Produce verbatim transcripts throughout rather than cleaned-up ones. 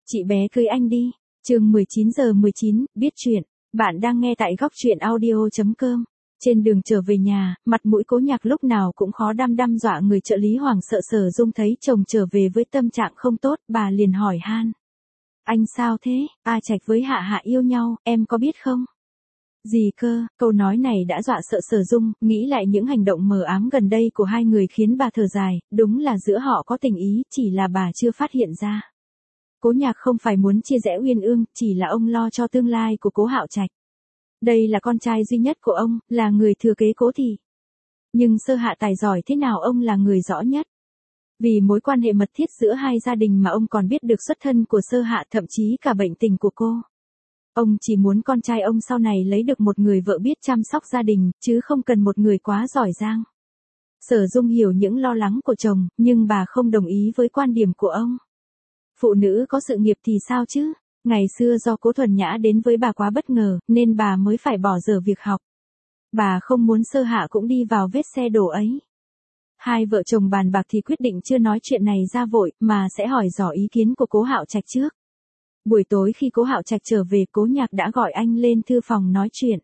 Chị bé cưới anh đi. Chương mười chín giờ mười chín, biết chuyện. Bạn đang nghe tại góc truyện audio chấm com. Trên đường trở về nhà, mặt mũi Cố Nhạc lúc nào cũng khó đăm đăm dọa người trợ lý hoảng sợ. Sở Dung thấy chồng trở về với tâm trạng không tốt, bà liền hỏi han. Anh sao thế? A Trạch với Hạ Hạ yêu nhau, em có biết không? Gì cơ? Câu nói này đã dọa sợ Sở Dung, nghĩ lại những hành động mờ ám gần đây của hai người khiến bà thở dài, đúng là giữa họ có tình ý, chỉ là bà chưa phát hiện ra. Cố Nhạc không phải muốn chia rẽ Uyên Ương, chỉ là ông lo cho tương lai của Cố Hạo Trạch. Đây là con trai duy nhất của ông, là người thừa kế Cố thị. Nhưng Sơ Hạ tài giỏi thế nào ông là người rõ nhất. Vì mối quan hệ mật thiết giữa hai gia đình mà ông còn biết được xuất thân của Sơ Hạ, thậm chí cả bệnh tình của cô. Ông chỉ muốn con trai ông sau này lấy được một người vợ biết chăm sóc gia đình, chứ không cần một người quá giỏi giang. Sở Dung hiểu những lo lắng của chồng, nhưng bà không đồng ý với quan điểm của ông. Phụ nữ có sự nghiệp thì sao chứ? Ngày xưa do Cố Thuần Nhã đến với bà quá bất ngờ, nên bà mới phải bỏ dở việc học. Bà không muốn Sơ Hạ cũng đi vào vết xe đổ ấy. Hai vợ chồng bàn bạc thì quyết định chưa nói chuyện này ra vội, mà sẽ hỏi dò ý kiến của Cố Hạo Trạch trước. Buổi tối khi Cố Hạo Trạch trở về, Cố Nhạc đã gọi anh lên thư phòng nói chuyện.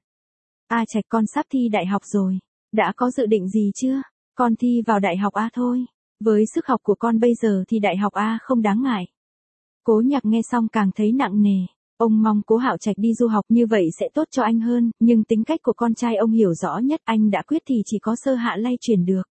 A Trạch, con sắp thi đại học rồi. Đã có dự định gì chưa? Con thi vào đại học A thôi. Với sức học của con bây giờ thì đại học A không đáng ngại. Cố Nhạc nghe xong càng thấy nặng nề. Ông mong Cố Hạo Trạch đi du học, như vậy sẽ tốt cho anh hơn, nhưng tính cách của con trai ông hiểu rõ nhất, anh đã quyết thì chỉ có Sơ Hạ lay chuyển được.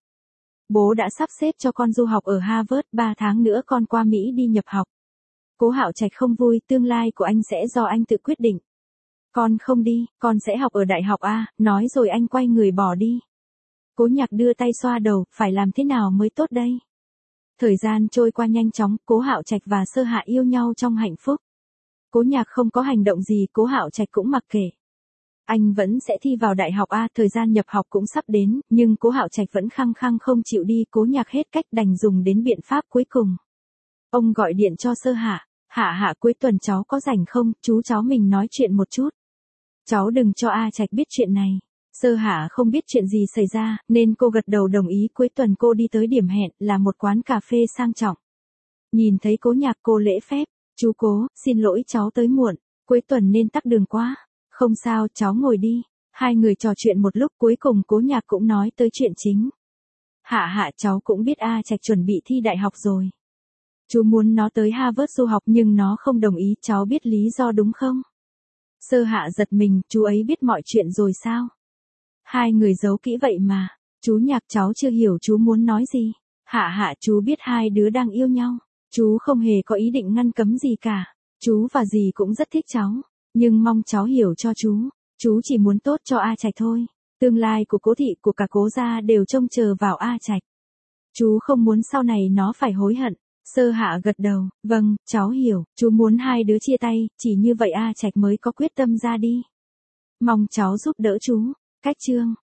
Bố đã sắp xếp cho con du học ở Harvard, ba tháng nữa con qua Mỹ đi nhập học. Cố Hạo Trạch không vui, tương lai của anh sẽ do anh tự quyết định. Con không đi, con sẽ học ở đại học A, nói rồi anh quay người bỏ đi. Cố Nhạc đưa tay xoa đầu, phải làm thế nào mới tốt đây? Thời gian trôi qua nhanh chóng, Cố Hạo Trạch và Sơ Hạ yêu nhau trong hạnh phúc. Cố Nhạc không có hành động gì, Cố Hạo Trạch cũng mặc kệ. Anh vẫn sẽ thi vào đại học A, thời gian nhập học cũng sắp đến, nhưng Cố Hạo Trạch vẫn khăng khăng không chịu đi. Cố Nhạc hết cách đành dùng đến biện pháp cuối cùng. Ông gọi điện cho Sơ Hạ. Hạ Hạ, cuối tuần cháu có rảnh không, chú cháu mình nói chuyện một chút. Cháu đừng cho A Trạch biết chuyện này. Sơ Hạ không biết chuyện gì xảy ra, nên cô gật đầu đồng ý. Cuối tuần cô đi tới điểm hẹn, là một quán cà phê sang trọng. Nhìn thấy Cố Nhạc, cô lễ phép. Chú Cố, xin lỗi cháu tới muộn. Cuối tuần nên tắc đường quá. Không sao, cháu ngồi đi. Hai người trò chuyện một lúc, cuối cùng Cố Nhạc cũng nói tới chuyện chính. Hạ Hạ, cháu cũng biết A Trạch chuẩn bị thi đại học rồi. Chú muốn nó tới Harvard du học nhưng nó không đồng ý, cháu biết lý do đúng không? Sơ Hạ giật mình, chú ấy biết mọi chuyện rồi sao? Hai người giấu kỹ vậy mà. Chú Nhạc, cháu chưa hiểu chú muốn nói gì. Hạ Hạ, chú biết hai đứa đang yêu nhau. Chú không hề có ý định ngăn cấm gì cả. Chú và dì cũng rất thích cháu. Nhưng mong cháu hiểu cho chú. Chú chỉ muốn tốt cho A Trạch thôi. Tương lai của Cố thị, của cả Cố gia đều trông chờ vào A Trạch. Chú không muốn sau này nó phải hối hận. Sơ Hạ gật đầu, vâng, cháu hiểu, chú muốn hai đứa chia tay, chỉ như vậy A Trạch mới có quyết tâm ra đi. Mong cháu giúp đỡ chú. Cách chương